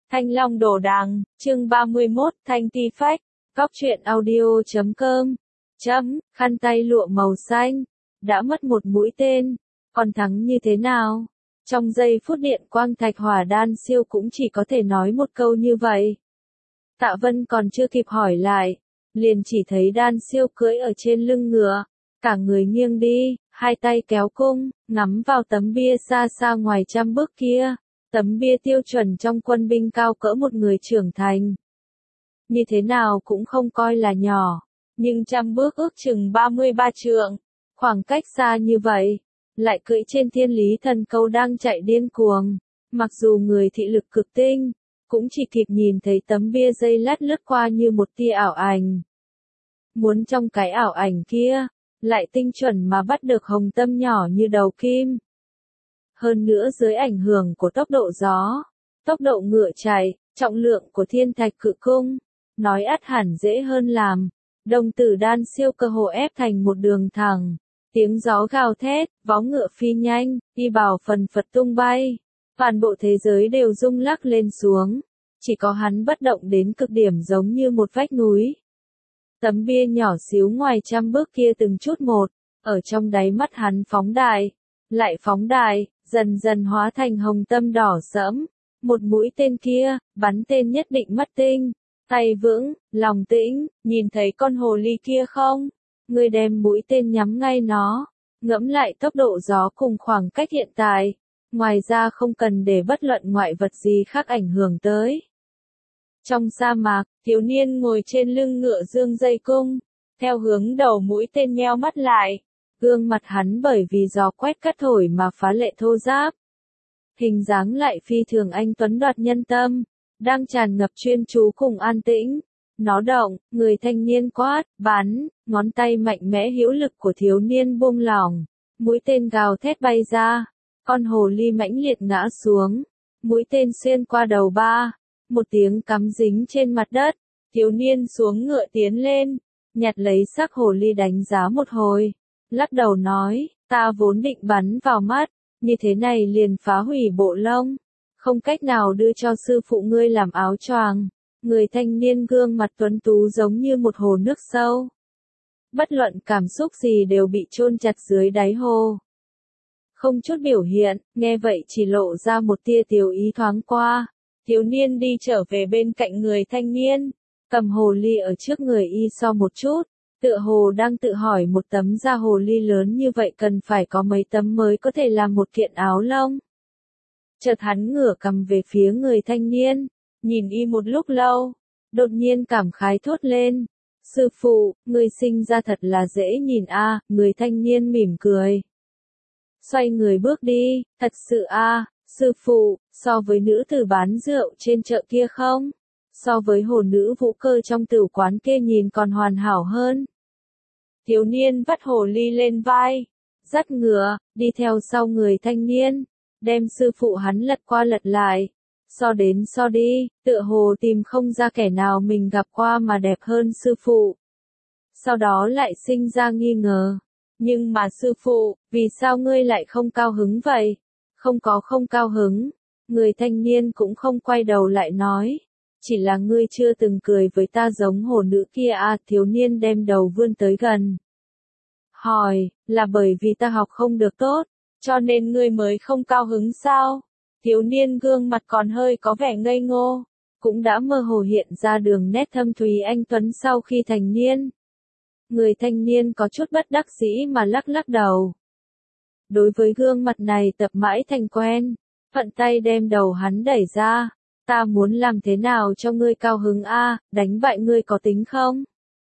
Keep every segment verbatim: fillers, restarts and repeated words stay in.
Thanh Long Đồ Đằng, chương ba mươi mốt, Thanh Ti Phách, Cóc truyện audio chấm com, chấm, khăn tay lụa màu xanh, đã mất một mũi tên, còn thắng như thế nào? Trong giây phút điện quang thạch hỏa đan siêu cũng chỉ có thể nói một câu như vậy. Tạ Vân còn chưa kịp hỏi lại, liền chỉ thấy đan siêu cưỡi ở trên lưng ngựa, cả người nghiêng đi, hai tay kéo cung, ngắm vào tấm bia xa xa ngoài trăm bước kia. Tấm bia tiêu chuẩn trong quân binh cao cỡ một người trưởng thành. Như thế nào cũng không coi là nhỏ, nhưng trăm bước ước chừng ba mươi ba trượng, khoảng cách xa như vậy, lại cưỡi trên thiên lý thần câu đang chạy điên cuồng. Mặc dù người thị lực cực tinh, cũng chỉ kịp nhìn thấy tấm bia dây lát lướt qua như một tia ảo ảnh. Muốn trong cái ảo ảnh kia, lại tinh chuẩn mà bắt được hồng tâm nhỏ như đầu kim. Hơn nữa dưới ảnh hưởng của tốc độ gió, tốc độ ngựa chạy, trọng lượng của thiên thạch cự cung, nói ắt hẳn dễ hơn làm. Đồng tử đan siêu cơ hồ ép thành một đường thẳng, tiếng gió gào thét, vó ngựa phi nhanh, y bào phần phật tung bay, toàn bộ thế giới đều rung lắc lên xuống, chỉ có hắn bất động đến cực điểm giống như một vách núi. Tấm bia nhỏ xíu ngoài trăm bước kia từng chút một, ở trong đáy mắt hắn phóng đại, lại phóng đại, dần dần hóa thành hồng tâm đỏ sẫm. Một mũi tên kia, bắn tên nhất định mất tinh, tay vững, lòng tĩnh, nhìn thấy con hồ ly kia không? Ngươi đem mũi tên nhắm ngay nó, ngẫm lại tốc độ gió cùng khoảng cách hiện tại, ngoài ra không cần để bất luận ngoại vật gì khác ảnh hưởng tới. Trong sa mạc, thiếu niên ngồi trên lưng ngựa dương dây cung, theo hướng đầu mũi tên nheo mắt lại. Gương mặt hắn bởi vì gió quét cắt thổi mà phá lệ thô ráp. Hình dáng lại phi thường anh tuấn đoạt nhân tâm, đang tràn ngập chuyên chú cùng an tĩnh. Nó động, người thanh niên quát, bắn, ngón tay mạnh mẽ hữu lực của thiếu niên buông lỏng. Mũi tên gào thét bay ra, con hồ ly mãnh liệt ngã xuống. Mũi tên xuyên qua đầu ba, một tiếng cắm dính trên mặt đất. Thiếu niên xuống ngựa tiến lên, nhặt lấy xác hồ ly đánh giá một hồi. Lắc đầu nói, ta vốn định bắn vào mắt, như thế này liền phá hủy bộ lông, không cách nào đưa cho sư phụ ngươi làm áo choàng. Người thanh niên gương mặt tuấn tú giống như một hồ nước sâu. Bất luận cảm xúc gì đều bị chôn chặt dưới đáy hồ. Không chút biểu hiện, nghe vậy chỉ lộ ra một tia tiểu ý thoáng qua. Thiếu niên đi trở về bên cạnh người thanh niên, cầm hồ ly ở trước người y so một chút. Tựa hồ đang tự hỏi một tấm da hồ ly lớn như vậy cần phải có mấy tấm mới có thể làm một kiện áo lông. Chợt hắn ngửa cầm về phía người thanh niên, nhìn y một lúc lâu, đột nhiên cảm khái thốt lên. Sư phụ, người sinh ra thật là dễ nhìn a. À, người thanh niên mỉm cười. Xoay người bước đi, thật sự a, à, sư phụ, so với nữ tử bán rượu trên chợ kia không? So với hồ nữ vũ cơ trong tửu quán kia nhìn còn hoàn hảo hơn. Thiếu niên vắt hồ ly lên vai, dắt ngựa, đi theo sau người thanh niên, đem sư phụ hắn lật qua lật lại, so đến so đi, tựa hồ tìm không ra kẻ nào mình gặp qua mà đẹp hơn sư phụ. Sau đó lại sinh ra nghi ngờ, nhưng mà sư phụ, vì sao ngươi lại không cao hứng vậy? Không có không cao hứng, người thanh niên cũng không quay đầu lại nói. Chỉ là ngươi chưa từng cười với ta giống hồ nữ kia à, thiếu niên đem đầu vươn tới gần. Hỏi, là bởi vì ta học không được tốt, cho nên ngươi mới không cao hứng sao? Thiếu niên gương mặt còn hơi có vẻ ngây ngô, cũng đã mơ hồ hiện ra đường nét thâm thúy anh tuấn sau khi thành niên. Người thanh niên có chút bất đắc dĩ mà lắc lắc đầu. Đối với gương mặt này tập mãi thành quen, phận tay đem đầu hắn đẩy ra. Ta muốn làm thế nào cho ngươi cao hứng a, à, đánh bại ngươi có tính không?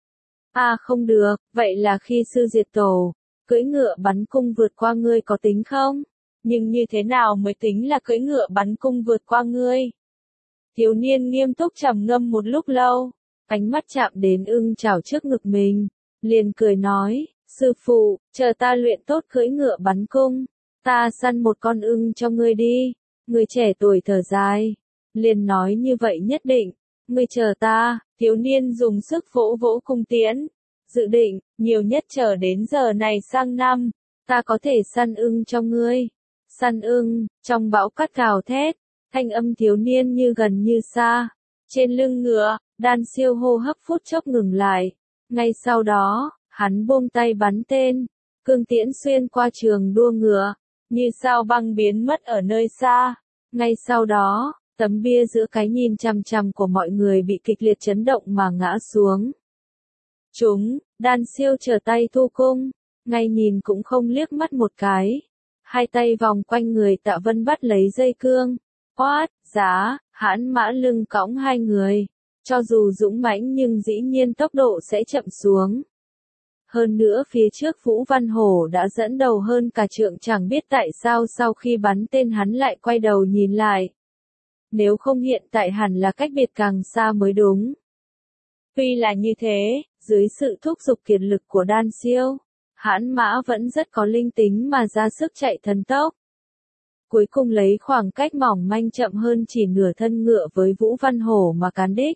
A à, không được, vậy là khi sư diệt tổ, cưỡi ngựa bắn cung vượt qua ngươi có tính không? Nhưng như thế nào mới tính là cưỡi ngựa bắn cung vượt qua ngươi? Thiếu niên nghiêm túc trầm ngâm một lúc lâu, ánh mắt chạm đến ưng chảo trước ngực mình, liền cười nói, sư phụ, chờ ta luyện tốt cưỡi ngựa bắn cung, ta săn một con ưng cho ngươi đi. Người trẻ tuổi thở dài. Liền nói như vậy nhất định, ngươi chờ ta, thiếu niên dùng sức vỗ vỗ cung tiễn, dự định, nhiều nhất chờ đến giờ này sang năm, ta có thể săn ưng cho ngươi. Săn ưng, trong bão cát gào thét, Thanh âm thiếu niên như gần như xa. Trên lưng ngựa, Đan Siêu hô hấp phút chốc ngừng lại. Ngay sau đó, hắn buông tay bắn tên. Cương tiễn xuyên qua trường đua ngựa, như sao băng biến mất ở nơi xa. Ngay sau đó, tấm bia giữa cái nhìn chằm chằm của mọi người bị kịch liệt chấn động mà ngã xuống. Chúng, Đan Siêu trở tay thu cung, ngay nhìn cũng không liếc mắt một cái. Hai tay vòng quanh người Tạ Vân bắt lấy dây cương. Quát, giá, hãn mã lưng cõng hai người. Cho dù dũng mãnh nhưng dĩ nhiên tốc độ sẽ chậm xuống. Hơn nữa phía trước Vũ Văn Hổ đã dẫn đầu hơn cả trượng, chẳng biết tại sao sau khi bắn tên hắn lại quay đầu nhìn lại. Nếu không hiện tại hẳn là cách biệt càng xa mới đúng. Tuy là như thế, dưới sự thúc giục kiệt lực của Đan Siêu, hãn mã vẫn rất có linh tính mà ra sức chạy thần tốc. Cuối cùng lấy khoảng cách mỏng manh chậm hơn chỉ nửa thân ngựa với Vũ Văn Hổ mà cán đích.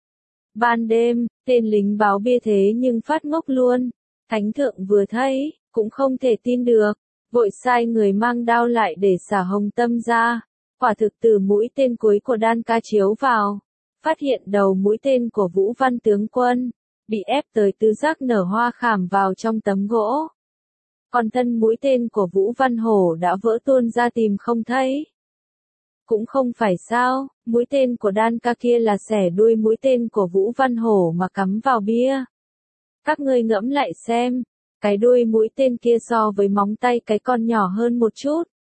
Ban đêm, tên lính báo bia thế nhưng phát ngốc luôn. Thánh thượng vừa thấy, cũng không thể tin được, vội sai người mang đao lại để xả hồng tâm ra. Quả thực từ mũi tên cuối của Đan Ca chiếu vào, phát hiện đầu mũi tên của Vũ Văn tướng quân, bị ép tới tứ giác nở hoa khảm vào trong tấm gỗ. Còn thân mũi tên của Vũ Văn Hổ đã vỡ tuôn ra tìm không thấy. Cũng không phải sao, mũi tên của Đan Ca kia là xẻ đuôi mũi tên của Vũ Văn Hổ mà cắm vào bia. Các ngươi ngẫm lại xem, cái đuôi mũi tên kia so với móng tay cái con nhỏ hơn một chút.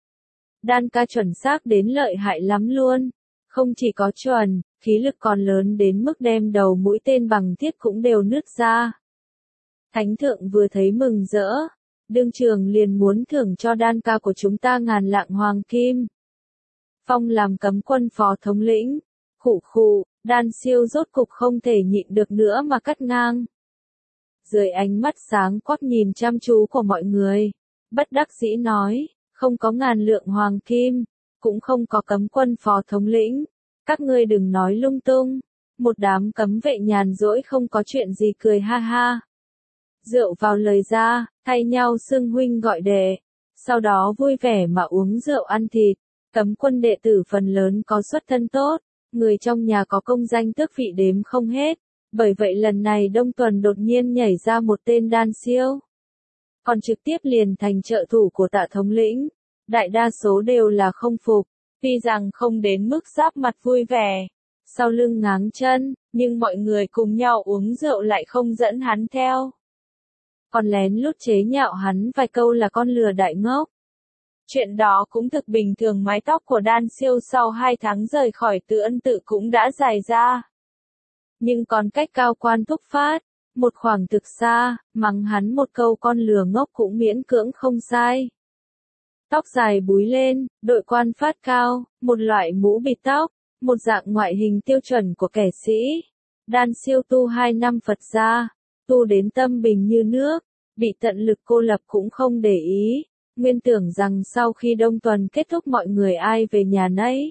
Đan Ca chuẩn xác đến lợi hại lắm luôn, không chỉ có chuẩn, khí lực còn lớn đến mức đem đầu mũi tên bằng thiết cũng đều nứt ra. Thánh thượng vừa thấy mừng rỡ, đương trường liền muốn thưởng cho Đan Ca của chúng ta ngàn lạng hoàng kim. Phong làm cấm quân phó thống lĩnh, khụ khụ, Đan Siêu rốt cục không thể nhịn được nữa mà cắt ngang. Dưới ánh mắt sáng quắc nhìn chăm chú của mọi người, bất đắc dĩ nói, không có ngàn lượng hoàng kim, cũng không có cấm quân phó thống lĩnh, các ngươi đừng nói lung tung. Một đám cấm vệ nhàn rỗi không có chuyện gì cười ha ha. Rượu vào lời ra, thay nhau xưng huynh gọi đệ, sau đó vui vẻ mà uống rượu ăn thịt. Cấm quân đệ tử phần lớn có xuất thân tốt, người trong nhà có công danh tước vị đếm không hết. Bởi vậy lần này Đông Tuần đột nhiên nhảy ra một tên Đan Siêu, còn trực tiếp liền thành trợ thủ của Tạ thống lĩnh. Đại đa số đều là không phục, tuy rằng không đến mức giáp mặt vui vẻ, sau lưng ngáng chân, nhưng mọi người cùng nhau uống rượu lại không dẫn hắn theo. Còn lén lút chế nhạo hắn vài câu là con lừa đại ngốc. Chuyện đó cũng thực bình thường, mái tóc của Đan Siêu sau hai tháng rời khỏi Từ Ân Tự cũng đã dài ra. Nhưng còn cách cao quan thúc phát, một khoảng thực xa, mắng hắn một câu con lừa ngốc cũng miễn cưỡng không sai. Tóc dài búi lên, đội quan phát cao, một loại mũ bịt tóc, một dạng ngoại hình tiêu chuẩn của kẻ sĩ. Đan Siêu tu hai năm Phật gia, tu đến tâm bình như nước, bị tận lực cô lập cũng không để ý, nguyên tưởng rằng sau khi Đông Tuần kết thúc mọi người ai về nhà nấy.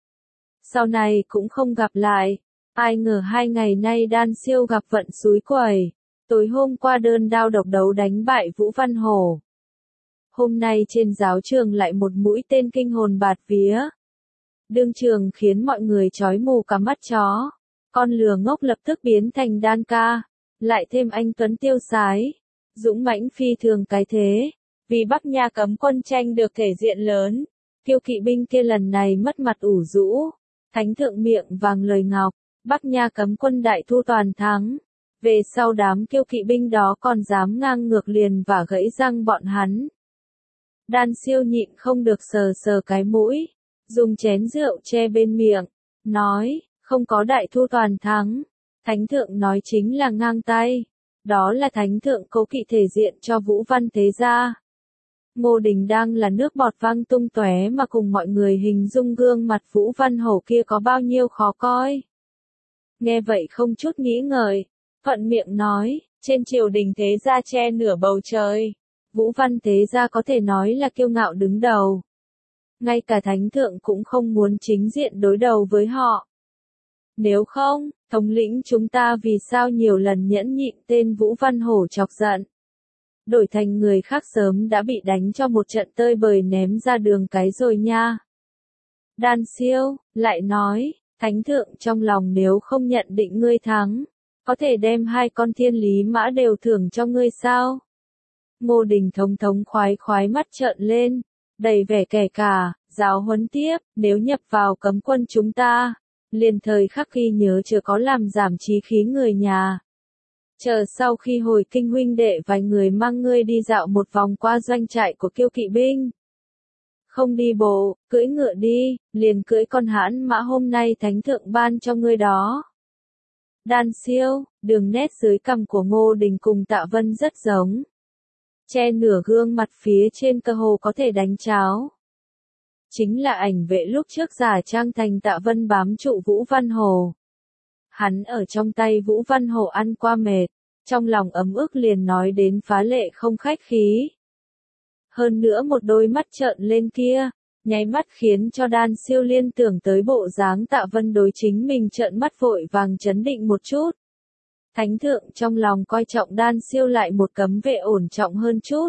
Sau này cũng không gặp lại. Ai ngờ hai ngày nay Đan Siêu gặp vận xúi quẩy, tối hôm qua đơn đao độc đấu đánh bại Vũ Văn Hổ. Hôm nay trên giáo trường lại một mũi tên kinh hồn bạt vía. Đương trường khiến mọi người chói mù cả mắt chó. Con lừa ngốc lập tức biến thành Đan Ca, lại thêm anh tuấn tiêu sái, dũng mãnh phi thường cái thế. Vì Bắc Nha cấm quân tranh được thể diện lớn, Kiêu kỵ binh kia lần này mất mặt ủ rũ. Thánh thượng miệng vàng lời ngọc. Bắc Nha cấm quân đại thu toàn thắng. Về sau đám kiêu kỵ binh đó còn dám ngang ngược liền và gãy răng bọn hắn. Đan Siêu nhịn không được sờ sờ cái mũi, dùng chén rượu che bên miệng, nói, không có đại thu toàn thắng. Thánh thượng nói chính là ngang tay. Đó là thánh thượng cố kỵ thể diện cho Vũ Văn thế gia. Ngô Đình đang là nước bọt văng tung tóe mà cùng mọi người hình dung gương mặt Vũ Văn Hổ kia có bao nhiêu khó coi. Nghe vậy không chút nghĩ ngợi, thuận miệng nói, trên triều đình thế gia che nửa bầu trời, Vũ Văn thế gia có thể nói là kiêu ngạo đứng đầu. Ngay cả thánh thượng cũng không muốn chính diện đối đầu với họ. Nếu không, thống lĩnh chúng ta vì sao nhiều lần nhẫn nhịn tên Vũ Văn Hổ chọc giận. Đổi thành người khác sớm đã bị đánh cho một trận tơi bời ném ra đường cái rồi nha. Đan Siêu, lại nói, thánh thượng trong lòng nếu không nhận định ngươi thắng, có thể đem hai con thiên lý mã đều thưởng cho ngươi sao? Ngô Đình thống thống khoái khoái mắt trợn lên, đầy vẻ kẻ cả, giáo huấn tiếp, nếu nhập vào cấm quân chúng ta, liền thời khắc ghi nhớ chưa có làm giảm chí khí người nhà. Chờ sau khi hồi kinh huynh đệ vài người mang ngươi đi dạo một vòng qua doanh trại của Kiêu Kỵ binh. Không đi bộ, cưỡi ngựa đi, liền cưỡi con hãn mã hôm nay thánh thượng ban cho ngươi đó. Đan Siêu, đường nét dưới cằm của Ngô Đình cùng Tạ Vân rất giống. Che nửa gương mặt phía trên cơ hồ có thể đánh cháo. Chính là ảnh vệ lúc trước giả trang thành Tạ Vân bám trụ Vũ Văn Hồ. Hắn ở trong tay Vũ Văn Hồ ăn qua mệt, trong lòng ấm ức liền nói đến phá lệ không khách khí. Hơn nữa một đôi mắt trợn lên kia, nháy mắt khiến cho Đan Siêu liên tưởng tới bộ dáng Tạ Vân đối chính mình trợn mắt vội vàng chấn định một chút. Thánh thượng trong lòng coi trọng Đan Siêu lại một cấm vệ ổn trọng hơn chút.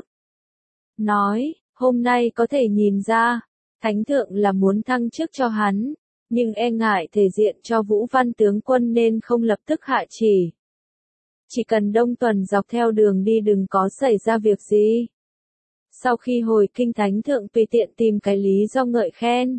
Nói, hôm nay có thể nhìn ra, thánh thượng là muốn thăng chức cho hắn, nhưng e ngại thể diện cho Vũ Văn tướng quân nên không lập tức hạ chỉ. Chỉ cần đông tuần dọc theo đường đi đừng có xảy ra việc gì. Sau khi hồi kinh thánh thượng tùy tiện tìm cái lý do ngợi khen.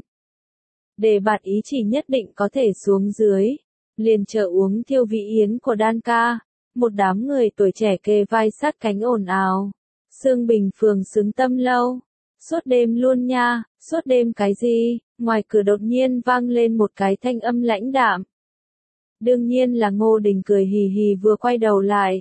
Để bạt ý chỉ nhất định có thể xuống dưới, liền chờ uống thiêu vị yến của Đan ca, một đám người tuổi trẻ kề vai sát cánh ồn ào. Sương Bình phường xứng tâm lâu, suốt đêm luôn nha, suốt đêm cái gì, ngoài cửa đột nhiên vang lên một cái thanh âm lãnh đạm. Đương nhiên là Ngô Đình cười hì hì vừa quay đầu lại.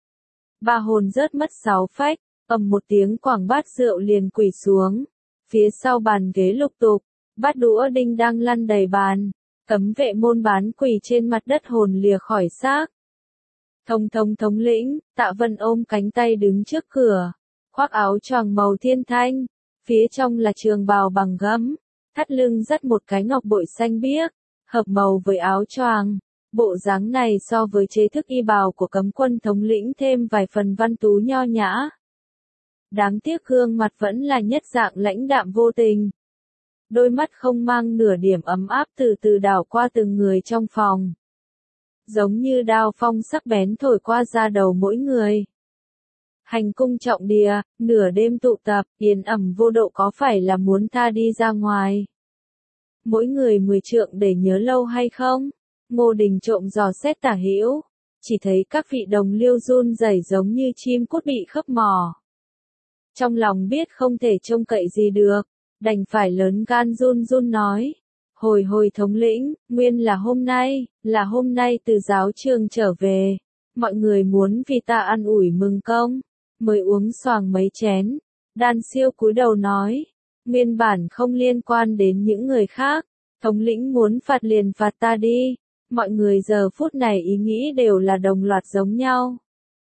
Ba hồn rớt mất sáu phách, ầm một tiếng quảng bát rượu liền quỳ xuống. Phía sau bàn ghế lục tục, bát đũa đinh đang lăn đầy bàn, cấm vệ môn bán quỳ trên mặt đất hồn lìa khỏi xác. Thống thống thống lĩnh, Tạ Vân ôm cánh tay đứng trước cửa, khoác áo choàng màu thiên thanh, phía trong là trường bào bằng gấm, thắt lưng dắt một cái ngọc bội xanh biếc, hợp màu với áo choàng. Bộ dáng này so với chế thức y bào của cấm quân thống lĩnh thêm vài phần văn tú nho nhã. Đáng tiếc gương mặt vẫn là nhất dạng lãnh đạm vô tình. Đôi mắt không mang nửa điểm ấm áp từ từ đảo qua từng người trong phòng. Giống như đao phong sắc bén thổi qua da đầu mỗi người. Hành cung trọng địa, nửa đêm tụ tập, yên ẩm vô độ có phải là muốn ta đi ra ngoài? Mỗi người mười trượng để nhớ lâu hay không? Ngô Đình trộm dò xét tả hữu, chỉ thấy các vị đồng liêu run rẩy giống như chim cút bị khấp mỏ. Trong lòng biết không thể trông cậy gì được, đành phải lớn gan run run nói. Hồi hồi thống lĩnh, nguyên là hôm nay, là hôm nay từ giáo trường trở về. Mọi người muốn vì ta ăn ủi mừng công, mới uống xoàng mấy chén. Đan Siêu cúi đầu nói, nguyên bản không liên quan đến những người khác, thống lĩnh muốn phạt liền phạt ta đi. Mọi người giờ phút này ý nghĩ đều là đồng loạt giống nhau.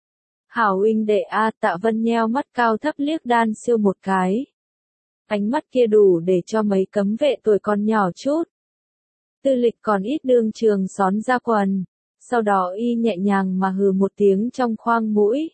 Hảo huynh đệ A, Tạ Vân nheo mắt cao thấp liếc Đan Siêu một cái. Ánh mắt kia đủ để cho mấy cấm vệ tuổi còn nhỏ chút. Tư Lịch còn ít đương trường xón ra quần, sau đó y nhẹ nhàng mà hừ một tiếng trong khoang mũi.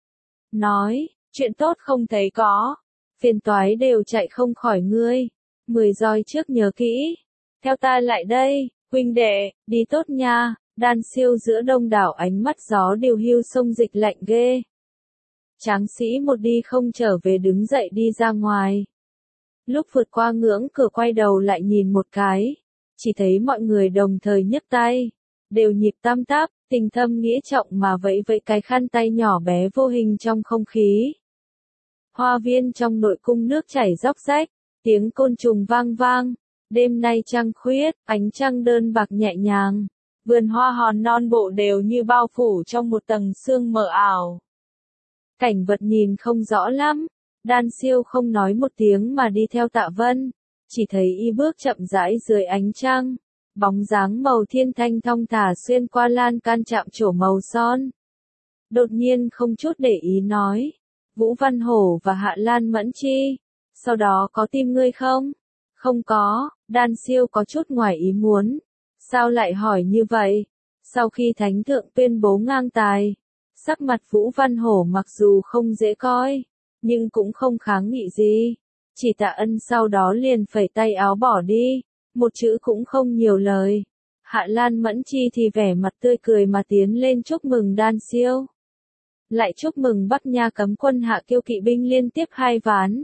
Nói, chuyện tốt không thấy có, phiền toái đều chạy không khỏi ngươi, mười roi trước nhớ kỹ, theo ta lại đây, huynh đệ, đi tốt nha. Đan Siêu giữa đông đảo ánh mắt gió điều hưu sông dịch lạnh ghê. Tráng sĩ một đi không trở về đứng dậy đi ra ngoài. Lúc vượt qua ngưỡng cửa quay đầu lại nhìn một cái, chỉ thấy mọi người đồng thời nhấc tay, đều nhịp tam táp, tình thâm nghĩa trọng mà vẫy vẫy cái khăn tay nhỏ bé vô hình trong không khí. Hoa viên trong nội cung nước chảy róc rách, tiếng côn trùng vang vang, đêm nay trăng khuyết, ánh trăng đơn bạc nhẹ nhàng. Vườn hoa hòn non bộ đều như bao phủ trong một tầng sương mờ ảo. Cảnh vật nhìn không rõ lắm, Đan Siêu không nói một tiếng mà đi theo Tạ Vân, chỉ thấy y bước chậm rãi dưới ánh trăng, bóng dáng màu thiên thanh thong thả xuyên qua lan can chạm trổ màu son. Đột nhiên không chút để ý nói, Vũ Văn Hổ và Hạ Lan Mẫn Chi, sau đó có tim ngươi không? Không có, Đan Siêu có chút ngoài ý muốn. Sao lại hỏi như vậy? Sau khi thánh thượng tuyên bố ngang tài, sắc mặt Vũ Văn Hổ mặc dù không dễ coi, nhưng cũng không kháng nghị gì. Chỉ Tạ Ân sau đó liền phẩy tay áo bỏ đi, một chữ cũng không nhiều lời. Hạ Lan Mẫn Chi thì vẻ mặt tươi cười mà tiến lên chúc mừng Đan Siêu. Lại chúc mừng Bắc Nha cấm quân Hạ Kiêu kỵ binh liên tiếp hai ván.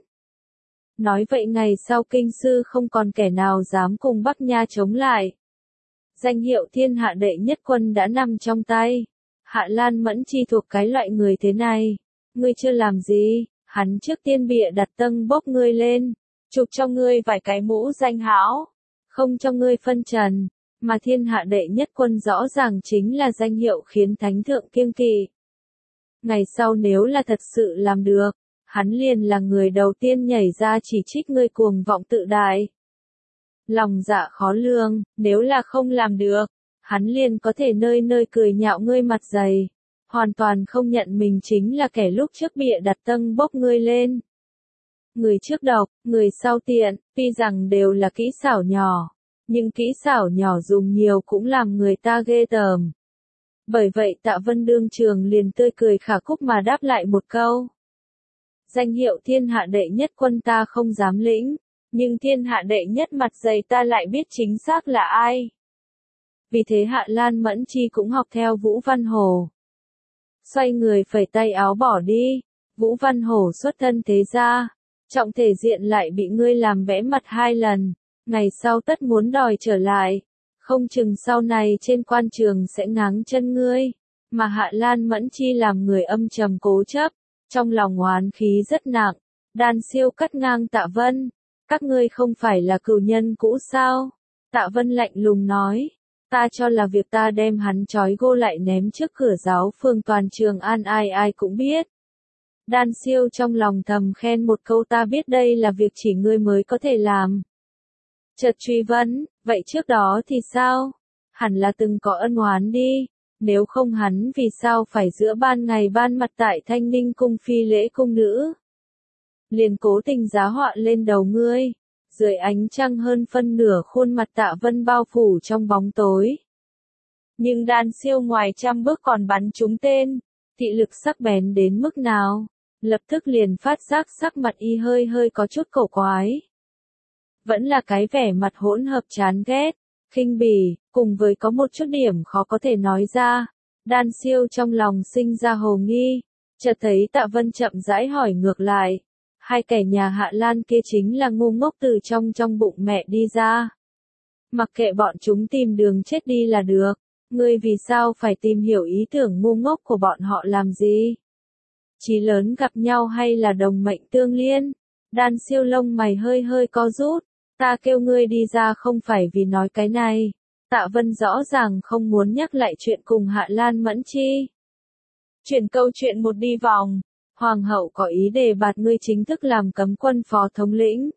Nói vậy ngày sau kinh sư không còn kẻ nào dám cùng Bắc Nha chống lại. Danh hiệu thiên hạ đệ nhất quân đã nằm trong tay. Hạ Lan Mẫn Chi thuộc cái loại người thế này. Ngươi chưa làm gì, hắn trước tiên bịa đặt tâng bốc ngươi lên, chụp cho ngươi vài cái mũ danh hão, không cho ngươi phân trần, mà thiên hạ đệ nhất quân rõ ràng chính là danh hiệu khiến thánh thượng kiêng kỵ. Ngày sau nếu là thật sự làm được, hắn liền là người đầu tiên nhảy ra chỉ trích ngươi cuồng vọng tự đại. Lòng dạ khó lường, nếu là không làm được, hắn liền có thể nơi nơi cười nhạo ngươi mặt dày, hoàn toàn không nhận mình chính là kẻ lúc trước bịa đặt tâng bốc ngươi lên. Người trước độc, người sau tiện, tuy rằng đều là kỹ xảo nhỏ, nhưng kỹ xảo nhỏ dùng nhiều cũng làm người ta ghê tởm. Bởi vậy Tạ Vân đương trường liền tươi cười khả khúc mà đáp lại một câu. Danh hiệu thiên hạ đệ nhất quân ta không dám lĩnh, nhưng thiên hạ đệ nhất mặt dày ta lại biết chính xác là ai. Vì thế Hạ Lan Mẫn Chi cũng học theo Vũ Văn Hổ. Xoay người phẩy tay áo bỏ đi, Vũ Văn Hổ xuất thân thế gia, trọng thể diện lại bị ngươi làm vẽ mặt hai lần, ngày sau tất muốn đòi trở lại, không chừng sau này trên quan trường sẽ ngáng chân ngươi, mà Hạ Lan Mẫn Chi làm người âm trầm cố chấp, trong lòng oán khí rất nặng. Đan Siêu cắt ngang Tạ Vân, các ngươi không phải là cừu nhân cũ sao? Tạ Vân lạnh lùng nói, ta cho là việc ta đem hắn trói gô lại ném trước cửa giáo phường toàn Trường An ai ai cũng biết. Đan Siêu trong lòng thầm khen một câu, ta biết đây là việc chỉ ngươi mới có thể làm. Chợt truy vấn, vậy trước đó thì sao? Hẳn là từng có ân oán đi, nếu không hắn vì sao phải giữa ban ngày ban mặt tại Thanh Ninh cung phi lễ cung nữ? Liền cố tình giá họa lên đầu ngươi. Dưới ánh trăng hơn phân nửa khuôn mặt Tạ Vân bao phủ trong bóng tối. Nhưng Đan Siêu ngoài trăm bước còn bắn trúng tên, thị lực sắc bén đến mức nào, lập tức liền phát giác sắc mặt y hơi hơi có chút cổ quái. Vẫn là cái vẻ mặt hỗn hợp chán ghét, khinh bỉ, cùng với có một chút điểm khó có thể nói ra. Đan Siêu trong lòng sinh ra hồ nghi, chợt thấy Tạ Vân chậm rãi hỏi ngược lại. Hai kẻ nhà Hạ Lan kia chính là ngu ngốc từ trong trong bụng mẹ đi ra. Mặc kệ bọn chúng tìm đường chết đi là được, ngươi vì sao phải tìm hiểu ý tưởng ngu ngốc của bọn họ làm gì? Chí lớn gặp nhau hay là đồng mệnh tương liên? Đan Siêu lông mày hơi hơi co rút, ta kêu ngươi đi ra không phải vì nói cái này. Tạ Vân rõ ràng không muốn nhắc lại chuyện cùng Hạ Lan Mẫn Chi. Chuyển câu chuyện một đi vòng. Hoàng hậu có ý đề bạt ngươi chính thức làm cấm quân phó thống lĩnh.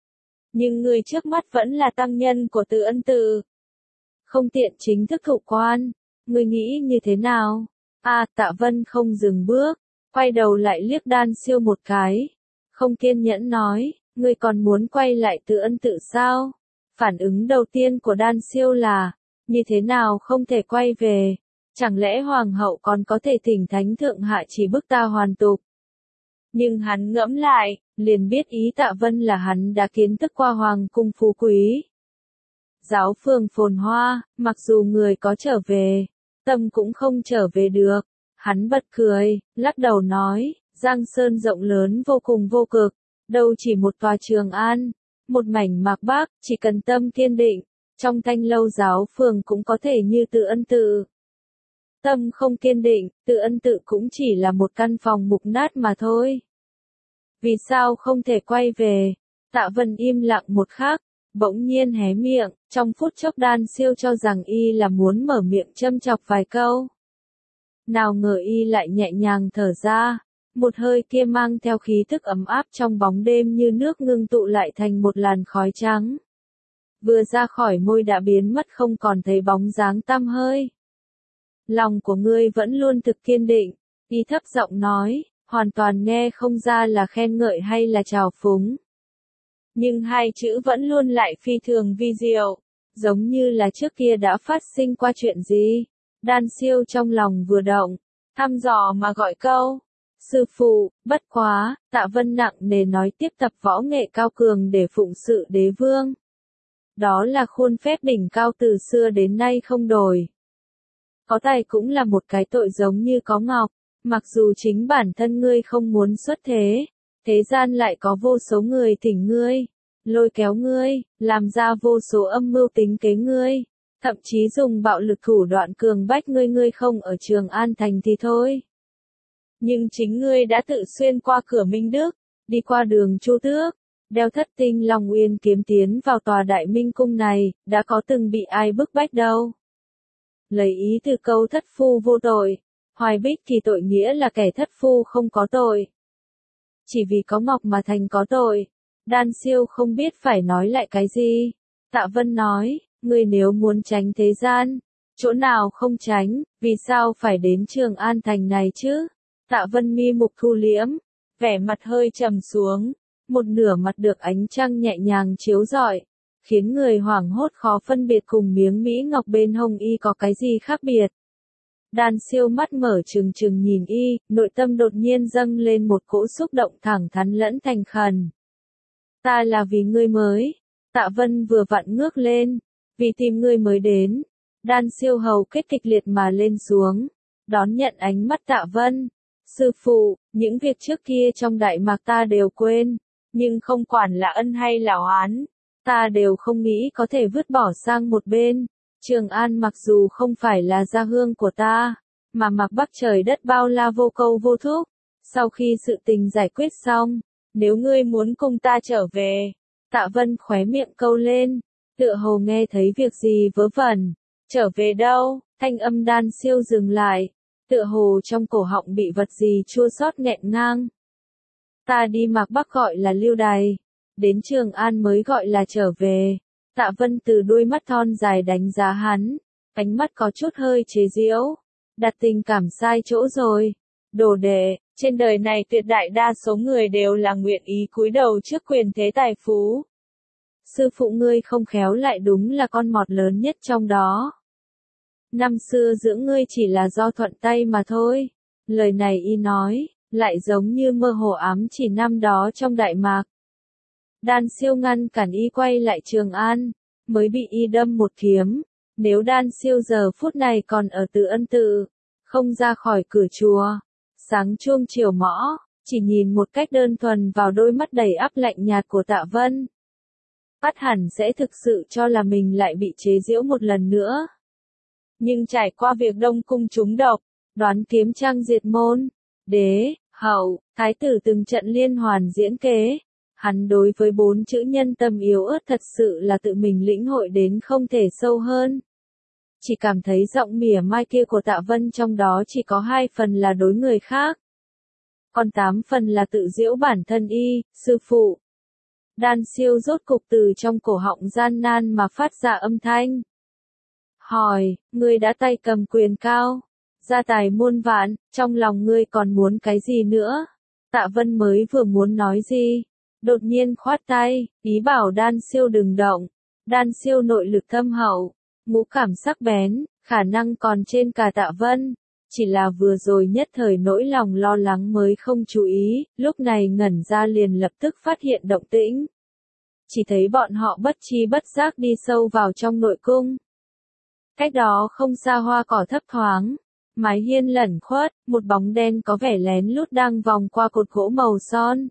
Nhưng ngươi trước mắt vẫn là tăng nhân của Từ Ân Tự. Không tiện chính thức thụ quan. Ngươi nghĩ như thế nào? À, Tạ Vân không dừng bước, quay đầu lại liếc Đan Siêu một cái. Không kiên nhẫn nói, ngươi còn muốn quay lại Từ Ân Tự sao? Phản ứng đầu tiên của Đan Siêu là, như thế nào không thể quay về? Chẳng lẽ Hoàng hậu còn có thể thỉnh Thánh Thượng hạ chỉ bức ta hoàn tục? Nhưng hắn ngẫm lại, liền biết ý Tạ Vân là hắn đã kiến thức qua hoàng cung phú quý. Giáo phường phồn hoa, mặc dù người có trở về, tâm cũng không trở về được. Hắn bật cười, lắc đầu nói, Giang Sơn rộng lớn vô cùng vô cực, đâu chỉ một tòa Trường An, một mảnh Mạc Bắc, chỉ cần tâm kiên định, trong thanh lâu giáo phường cũng có thể như Từ Ân Tự. Tâm không kiên định, Từ Ân Tự cũng chỉ là một căn phòng mục nát mà thôi. Vì sao không thể quay về? Tạ Vân im lặng một khắc, bỗng nhiên hé miệng, trong phút chốc Đan Siêu cho rằng y là muốn mở miệng châm chọc vài câu. Nào ngờ y lại nhẹ nhàng thở ra, một hơi kia mang theo khí thức ấm áp trong bóng đêm như nước ngưng tụ lại thành một làn khói trắng. Vừa ra khỏi môi đã biến mất không còn thấy bóng dáng tăm hơi. Lòng của ngươi vẫn luôn thực kiên định, y thấp giọng nói, hoàn toàn nghe không ra là khen ngợi hay là trào phúng. Nhưng hai chữ vẫn luôn lại phi thường vi diệu, giống như là trước kia đã phát sinh qua chuyện gì. Đan Siêu trong lòng vừa động, thăm dò mà gọi câu, sư phụ, bất quá, Tạ Vân nặng nề nói tiếp tập võ nghệ cao cường để phụng sự đế vương. Đó là khuôn phép đỉnh cao từ xưa đến nay không đổi. Có tài cũng là một cái tội giống như có ngọc, mặc dù chính bản thân ngươi không muốn xuất thế, thế gian lại có vô số người thỉnh ngươi, lôi kéo ngươi, làm ra vô số âm mưu tính kế ngươi, thậm chí dùng bạo lực thủ đoạn cường bách ngươi ngươi không ở Trường An Thành thì thôi. Nhưng chính ngươi đã tự xuyên qua cửa Minh Đức, đi qua đường Chu Tước, đeo thất tinh Long Uyên kiếm tiến vào tòa Đại Minh Cung này, đã có từng bị ai bức bách đâu. Lấy ý từ câu thất phu vô tội, Hoài Bích thì tội nghĩa là kẻ thất phu không có tội. Chỉ vì có ngọc mà thành có tội. Đan Siêu không biết phải nói lại cái gì. Tạ Vân nói, ngươi nếu muốn tránh thế gian, chỗ nào không tránh, vì sao phải đến Trường An Thành này chứ? Tạ Vân mi mục thu liễm, vẻ mặt hơi trầm xuống, một nửa mặt được ánh trăng nhẹ nhàng chiếu rọi, khiến người hoảng hốt khó phân biệt cùng miếng mỹ ngọc bên hông y có cái gì khác biệt. Đan Siêu mắt mở trừng trừng nhìn y, nội tâm đột nhiên dâng lên một cỗ xúc động thẳng thắn lẫn thành khẩn. Ta là vì ngươi mới. Tạ Vân vừa vặn ngước lên, vì tìm ngươi mới đến. Đan Siêu hầu kết kịch liệt mà lên xuống, đón nhận ánh mắt Tạ Vân. Sư phụ, những việc trước kia trong Đại Mạc ta đều quên, nhưng không quản là ân hay là oán, ta đều không nghĩ có thể vứt bỏ sang một bên. Trường An mặc dù không phải là gia hương của ta, mà Mạc Bắc trời đất bao la vô câu vô thúc. Sau khi sự tình giải quyết xong, nếu ngươi muốn cùng ta trở về, Tạ Vân khóe miệng câu lên, tựa hồ nghe thấy việc gì vớ vẩn. Trở về đâu? Thanh âm Đan Siêu dừng lại, tựa hồ trong cổ họng bị vật gì chua xót nghẹn ngang. Ta đi Mạc Bắc gọi là lưu đày, đến Trường An mới gọi là trở về. Tạ Vân từ đuôi mắt thon dài đánh giá hắn, ánh mắt có chút hơi chế giễu, đặt tình cảm sai chỗ rồi. Đồ đệ, trên đời này tuyệt đại đa số người đều là nguyện ý cúi đầu trước quyền thế tài phú. Sư phụ ngươi không khéo lại đúng là con mọt lớn nhất trong đó. Năm xưa dưỡng ngươi chỉ là do thuận tay mà thôi. Lời này y nói, lại giống như mơ hồ ám chỉ năm đó trong Đại Mạc. Đan Siêu ngăn cản y quay lại Trường An, mới bị y đâm một kiếm. Nếu Đan Siêu giờ phút này còn ở Từ Ân Tự, không ra khỏi cửa chùa, sáng chuông chiều mõ, chỉ nhìn một cách đơn thuần vào đôi mắt đầy áp lạnh nhạt của Tạ Vân, ắt hẳn sẽ thực sự cho là mình lại bị chế giễu một lần nữa. Nhưng trải qua việc Đông Cung trúng độc, đoán kiếm trang diệt môn, đế, hậu, thái tử từng trận liên hoàn diễn kế, hắn đối với bốn chữ nhân tâm yếu ớt thật sự là tự mình lĩnh hội đến không thể sâu hơn. Chỉ cảm thấy giọng mỉa mai kia của Tạ Vân trong đó chỉ có hai phần là đối người khác, còn tám phần là tự giễu bản thân y. Sư phụ. Đan Siêu rốt cục từ trong cổ họng gian nan mà phát ra âm thanh. Hỏi, ngươi đã tay cầm quyền cao, gia tài muôn vạn, trong lòng ngươi còn muốn cái gì nữa? Tạ Vân mới vừa muốn nói gì, đột nhiên khoát tay, ý bảo Đan Siêu đừng động. Đan Siêu nội lực thâm hậu, ngũ cảm sắc bén, khả năng còn trên cả Tạ Vân, chỉ là vừa rồi nhất thời nỗi lòng lo lắng mới không chú ý, lúc này ngẩn ra liền lập tức phát hiện động tĩnh. Chỉ thấy bọn họ bất chi bất giác đi sâu vào trong nội cung. Cách đó không xa hoa cỏ thấp thoáng, mái hiên lẩn khuất, một bóng đen có vẻ lén lút đang vòng qua cột gỗ màu son.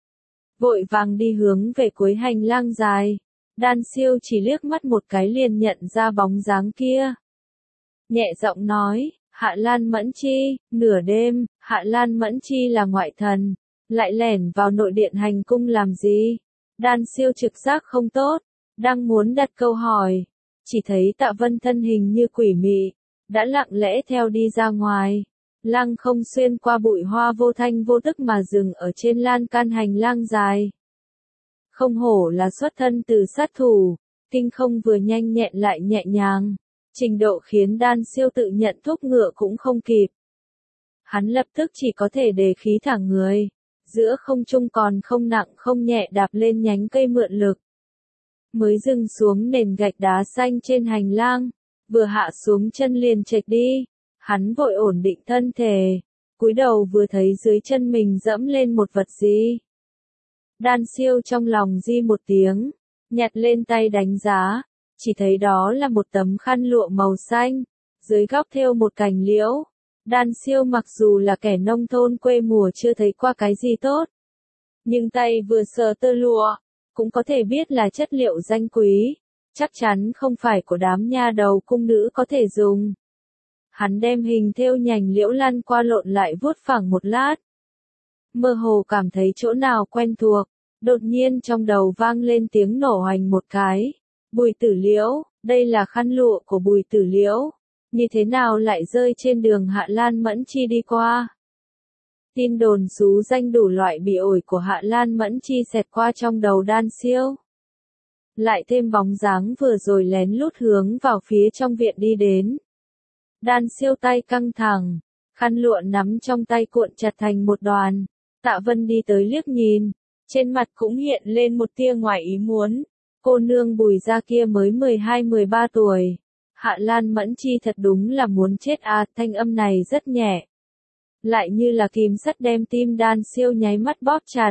Vội vàng đi hướng về cuối hành lang dài, Đan Siêu chỉ liếc mắt một cái liền nhận ra bóng dáng kia. Nhẹ giọng nói, Hạ Lan Mẫn Chi, nửa đêm, Hạ Lan Mẫn Chi là ngoại thần, lại lẻn vào nội điện hành cung làm gì? Đan Siêu trực giác không tốt, đang muốn đặt câu hỏi, chỉ thấy Tạ Vân thân hình như quỷ mị, đã lặng lẽ theo đi ra ngoài, lăng không xuyên qua bụi hoa vô thanh vô tức mà dừng ở trên lan can hành lang dài. Không hổ là xuất thân từ sát thủ, kinh không vừa nhanh nhẹn lại nhẹ nhàng, trình độ khiến Đan Siêu tự nhận thúc ngựa cũng không kịp. Hắn lập tức chỉ có thể đề khí thẳng người, giữa không trung còn không nặng không nhẹ đạp lên nhánh cây mượn lực. Mới dừng xuống nền gạch đá xanh trên hành lang, vừa hạ xuống chân liền chệch đi, hắn vội ổn định thân thể, cúi đầu vừa thấy dưới chân mình dẫm lên một vật gì. Đan Siêu trong lòng di một tiếng, nhặt lên tay đánh giá, chỉ thấy đó là một tấm khăn lụa màu xanh, dưới góc thêu một cành liễu. Đan Siêu mặc dù là kẻ nông thôn quê mùa chưa thấy qua cái gì tốt, nhưng tay vừa sờ tơ lụa, cũng có thể biết là chất liệu danh quý, chắc chắn không phải của đám nha đầu cung nữ có thể dùng. Hắn đem hình thêu nhành liễu lăn qua lộn lại vuốt phẳng một lát. Mơ hồ cảm thấy chỗ nào quen thuộc, đột nhiên trong đầu vang lên tiếng nổ hoành một cái. Bùi Tử Liễu, đây là khăn lụa của Bùi Tử Liễu, như thế nào lại rơi trên đường Hạ Lan Mẫn Chi đi qua? Tin đồn xú danh đủ loại bị ổi của Hạ Lan Mẫn Chi xẹt qua trong đầu Đan Siêu. Lại thêm bóng dáng vừa rồi lén lút hướng vào phía trong viện đi đến. Đan Siêu tay căng thẳng, khăn lụa nắm trong tay cuộn chặt thành một đoàn. Tạ Vân đi tới liếc nhìn, trên mặt cũng hiện lên một tia ngoài ý muốn. Cô nương Bùi gia kia mới mười hai mười ba tuổi. Hạ Lan Mẫn Chi thật đúng là muốn chết à, thanh âm này rất nhẹ. Lại như là kìm sắt đem tim Đan Siêu nháy mắt bóp chặt.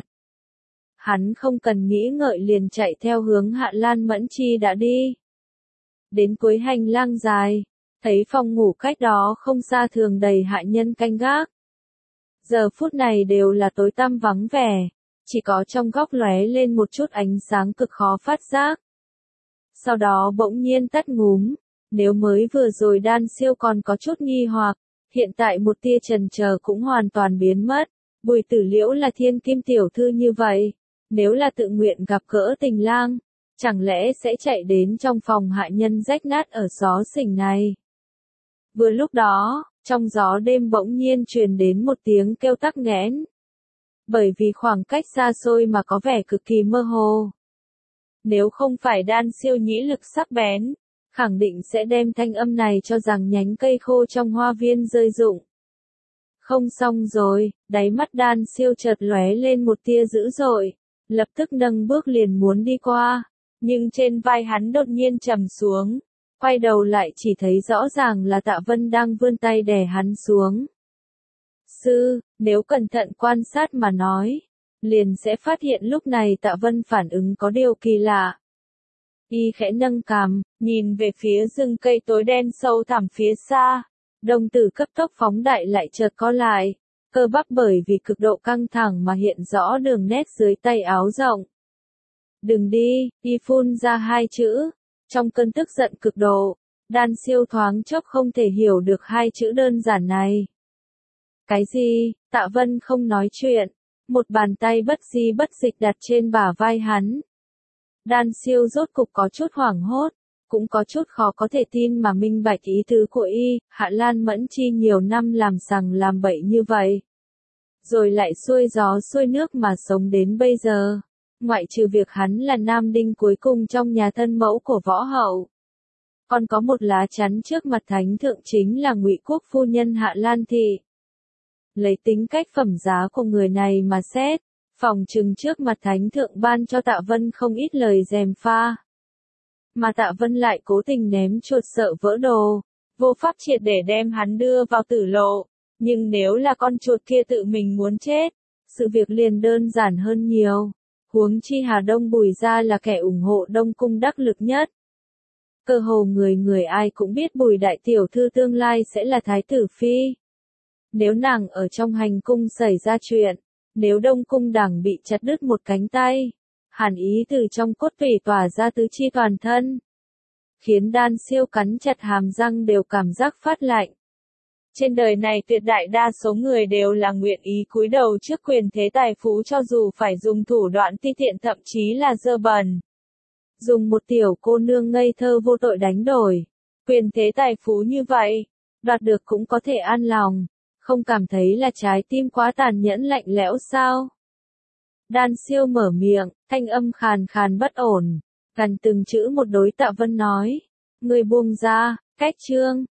Hắn không cần nghĩ ngợi liền chạy theo hướng Hạ Lan Mẫn Chi đã đi. Đến cuối hành lang dài, thấy phòng ngủ cách đó không xa thường đầy hạ nhân canh gác. Giờ phút này đều là tối tăm vắng vẻ, chỉ có trong góc lóe lên một chút ánh sáng cực khó phát giác. Sau đó bỗng nhiên tắt ngúm, nếu mới vừa rồi Đan Siêu còn có chút nghi hoặc, hiện tại một tia chần chờ cũng hoàn toàn biến mất. Bùi Tử Liễu là thiên kim tiểu thư như vậy, nếu là tự nguyện gặp gỡ tình lang, chẳng lẽ sẽ chạy đến trong phòng hạ nhân rách nát ở xó xỉnh này. Vừa lúc đó, trong gió đêm bỗng nhiên truyền đến một tiếng kêu tắc nghẽn. Bởi vì khoảng cách xa xôi mà có vẻ cực kỳ mơ hồ. Nếu không phải Đan Siêu nhĩ lực sắc bén, khẳng định sẽ đem thanh âm này cho rằng nhánh cây khô trong hoa viên rơi rụng. Không xong rồi, đáy mắt Đan Siêu chợt lóe lên một tia dữ dội, lập tức nâng bước liền muốn đi qua, nhưng trên vai hắn đột nhiên trầm xuống, quay đầu lại chỉ thấy rõ ràng là Tạ Vân đang vươn tay đè hắn xuống. Sư, nếu cẩn thận quan sát mà nói, liền sẽ phát hiện lúc này Tạ Vân phản ứng có điều kỳ lạ. Y khẽ nâng cằm, nhìn về phía rừng cây tối đen sâu thẳm phía xa, đồng tử cấp tốc phóng đại lại chợt co lại, cơ bắp bởi vì cực độ căng thẳng mà hiện rõ đường nét dưới tay áo rộng. Đừng đi, Y phun ra hai chữ, trong cơn tức giận cực độ, Đan Siêu thoáng chốc không thể hiểu được hai chữ đơn giản này. Cái gì? Tạ Vân không nói chuyện, một bàn tay bất di bất dịch đặt trên bả vai hắn. Đan Siêu rốt cục có chút hoảng hốt, cũng có chút khó có thể tin mà minh bạch ý tứ của y. Hạ Lan Mẫn Chi nhiều năm làm sằng làm bậy như vậy, rồi lại xuôi gió xuôi nước mà sống đến bây giờ, ngoại trừ việc hắn là nam đinh cuối cùng trong nhà thân mẫu của võ hậu, còn có một lá chắn trước mặt thánh thượng chính là Ngụy Quốc phu nhân Hạ Lan Thị. Lấy tính cách phẩm giá của người này mà xét, phòng trừng trước mặt thánh thượng ban cho Tạ Vân không ít lời gièm pha. Mà Tạ Vân lại cố tình ném chuột sợ vỡ đồ, vô pháp triệt để đem hắn đưa vào tử lộ, nhưng nếu là con chuột kia tự mình muốn chết, sự việc liền đơn giản hơn nhiều. Huống chi Hà Đông Bùi gia là kẻ ủng hộ Đông Cung đắc lực nhất. Cơ hồ người người ai cũng biết Bùi đại tiểu thư tương lai sẽ là thái tử phi. Nếu nàng ở trong hành cung xảy ra chuyện, nếu Đông Cung đảng bị chặt đứt một cánh tay, hàn ý từ trong cốt tủy tỏa ra tứ chi toàn thân, khiến Đan Siêu cắn chặt hàm răng đều cảm giác phát lạnh. Trên đời này tuyệt đại đa số người đều là nguyện ý cúi đầu trước quyền thế tài phú cho dù phải dùng thủ đoạn ti tiện thậm chí là dơ bẩn. Dùng một tiểu cô nương ngây thơ vô tội đánh đổi, quyền thế tài phú như vậy, đoạt được cũng có thể an lòng, không cảm thấy là trái tim quá tàn nhẫn lạnh lẽo sao? Đan Siêu mở miệng, thanh âm khàn khàn bất ổn, gần từng chữ một đối Tạ Vân nói, người buông ra, cách chương.